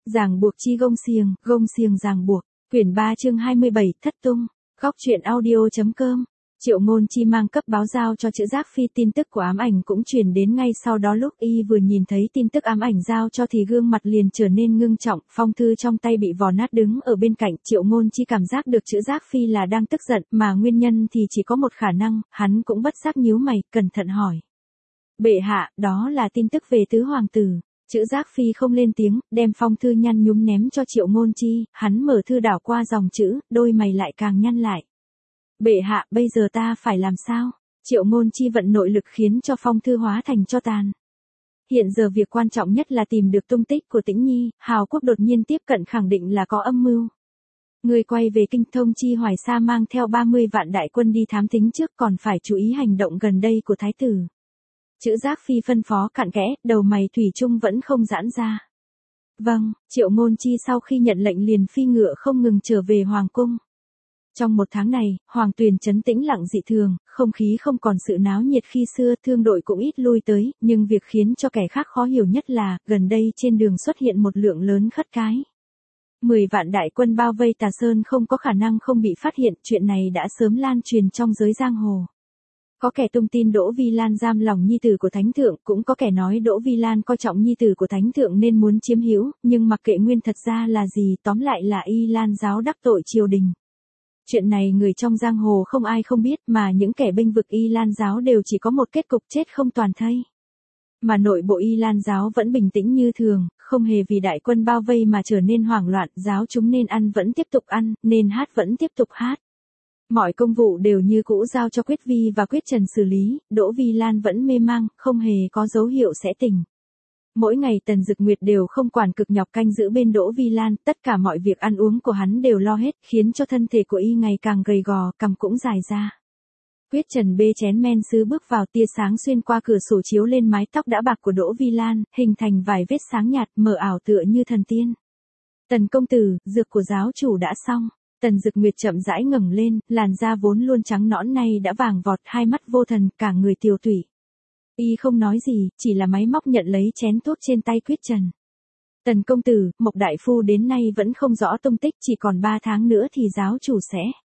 Ràng buộc chi gông xiềng ràng buộc. Quyển 3 chương 27, thất tung. Góc truyện audio.com. Triệu Ngôn Chi mang cấp báo giao cho Chữ Giác Phi tin tức của ám ảnh cũng truyền đến ngay sau đó. Lúc y vừa nhìn thấy tin tức ám ảnh giao cho thì gương mặt liền trở nên ngưng trọng, phong thư trong tay bị vò nát đứng ở bên cạnh. Triệu Ngôn Chi cảm giác được Chữ Giác Phi là đang tức giận, mà nguyên nhân thì chỉ có một khả năng, hắn cũng bất giác nhíu mày, cẩn thận hỏi. Bệ hạ, đó là tin tức về tứ hoàng tử. Chữ Giác Phi không lên tiếng, đem phong thư nhăn nhúm ném cho Triệu Ngôn Chi, hắn mở thư đảo qua dòng chữ, đôi mày lại càng nhăn lại. Bệ hạ, bây giờ ta phải làm sao? Triệu Ngôn Chi vận nội lực khiến cho phong thư hóa thành tro tàn. Hiện giờ việc quan trọng nhất là tìm được tung tích của Tĩnh Nhi, Hào Quốc đột nhiên tiếp cận khẳng định là có âm mưu. Người quay về Kinh Thông Chi Hoài Sa mang theo 30 vạn đại quân đi thám thính trước, còn phải chú ý hành động gần đây của Thái tử. Chữ Giác Phi phân phó cặn kẽ, đầu mày thủy chung vẫn không giãn ra. Vâng, Triệu Ngôn Chi sau khi nhận lệnh liền phi ngựa không ngừng trở về Hoàng cung. Trong một tháng này, Hoàng Tuyền trấn tĩnh lặng dị thường, không khí không còn sự náo nhiệt khi xưa, thương đội cũng ít lui tới, nhưng việc khiến cho kẻ khác khó hiểu nhất là, gần đây trên đường xuất hiện một lượng lớn khất cái. 10 vạn đại quân bao vây Tà Sơn không có khả năng không bị phát hiện, chuyện này đã sớm lan truyền trong giới giang hồ. Có kẻ tung tin Đỗ Vi Lan giam lòng nhi tử của Thánh Thượng, cũng có kẻ nói Đỗ Vi Lan coi trọng nhi tử của Thánh Thượng nên muốn chiếm hữu, nhưng mặc kệ nguyên thật ra là gì, tóm lại là Y Lan giáo đắc tội triều đình. Chuyện này người trong giang hồ không ai không biết, mà những kẻ bênh vực Y Lan giáo đều chỉ có một kết cục chết không toàn thây. Mà nội bộ Y Lan giáo vẫn bình tĩnh như thường, không hề vì đại quân bao vây mà trở nên hoảng loạn, giáo chúng nên ăn vẫn tiếp tục ăn, nên hát vẫn tiếp tục hát. Mọi công vụ đều như cũ giao cho Quyết Vi và Quyết Trần xử lý, Đỗ Vi Lan vẫn mê mang, không hề có dấu hiệu sẽ tỉnh. Mỗi ngày Tần Dực Nguyệt đều không quản cực nhọc canh giữ bên Đỗ Vi Lan, tất cả mọi việc ăn uống của hắn đều lo hết, khiến cho thân thể của y ngày càng gầy gò, cằm cũng dài ra. Quyết Trần bê chén men sứ bước vào, tia sáng xuyên qua cửa sổ chiếu lên mái tóc đã bạc của Đỗ Vi Lan, hình thành vài vết sáng nhạt, mờ ảo tựa như thần tiên. Tần công tử, dược của giáo chủ đã xong. Tần Dực Nguyệt chậm rãi ngẩng lên, làn da vốn luôn trắng nõn nay đã vàng vọt, hai mắt vô thần, cả người tiều tụy. Y không nói gì, chỉ là máy móc nhận lấy chén thuốc trên tay Quyết Trần. Tần công tử, Mộc đại phu đến nay vẫn không rõ tung tích, chỉ còn 3 tháng nữa thì giáo chủ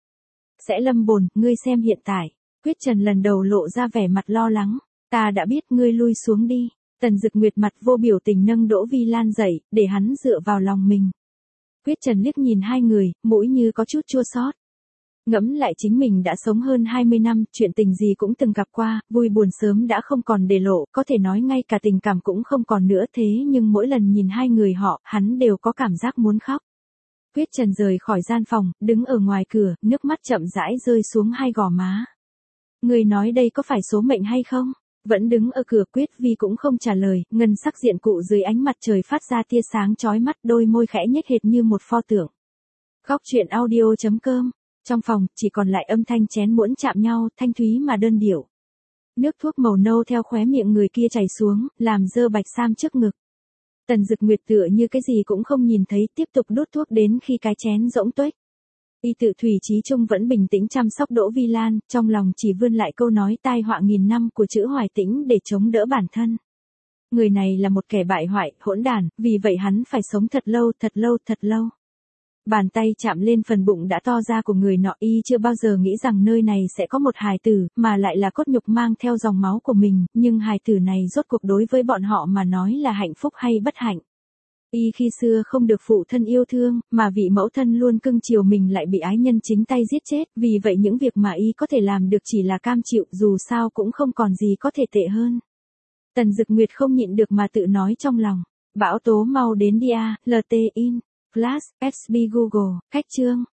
sẽ lâm bồn, ngươi xem hiện tại. Quyết Trần lần đầu lộ ra vẻ mặt lo lắng. Ta đã biết, ngươi lui xuống đi. Tần Dực Nguyệt mặt vô biểu tình nâng Đỗ Vi Lan dậy, để hắn dựa vào lòng mình. Quyết Trần liếc nhìn hai người, mũi như có chút chua xót. Ngẫm lại chính mình đã sống hơn 20 năm, chuyện tình gì cũng từng gặp qua, vui buồn sớm đã không còn để lộ, có thể nói ngay cả tình cảm cũng không còn nữa, thế nhưng mỗi lần nhìn hai người họ, hắn đều có cảm giác muốn khóc. Quyết Trần rời khỏi gian phòng, đứng ở ngoài cửa, nước mắt chậm rãi rơi xuống hai gò má. Người nói đây có phải số mệnh hay không? Vẫn đứng ở cửa, Quyết Vi cũng không trả lời, ngân sắc diện cụ dưới ánh mặt trời phát ra tia sáng chói mắt, đôi môi khẽ nhếch hệt như một pho tượng. Góc truyện audio.com. Trong phòng, chỉ còn lại âm thanh chén muỗng chạm nhau, thanh thúy mà đơn điệu. Nước thuốc màu nâu theo khóe miệng người kia chảy xuống, làm dơ bạch sam trước ngực. Tần Dực Nguyệt tựa như cái gì cũng không nhìn thấy, tiếp tục đút thuốc đến khi cái chén rỗng tuếch. Y tự thủy chí trung vẫn bình tĩnh chăm sóc Đỗ Vi Lan, trong lòng chỉ vươn lại câu nói tai họa nghìn năm của Chữ Hoài Tĩnh để chống đỡ bản thân. Người này là một kẻ bại hoại, hỗn đản, vì vậy hắn phải sống thật lâu, thật lâu, thật lâu. Bàn tay chạm lên phần bụng đã to ra của người nọ, y chưa bao giờ nghĩ rằng nơi này sẽ có một hài tử, mà lại là cốt nhục mang theo dòng máu của mình, nhưng hài tử này rốt cuộc đối với bọn họ mà nói là hạnh phúc hay bất hạnh. Y khi xưa không được phụ thân yêu thương, mà vị mẫu thân luôn cưng chiều mình lại bị ái nhân chính tay giết chết, vì vậy những việc mà y có thể làm được chỉ là cam chịu, dù sao cũng không còn gì có thể tệ hơn. Tần Dực Nguyệt không nhịn được mà tự nói trong lòng, bão tố mau đến đi a, LT in, Flash, SB Google, cách chương.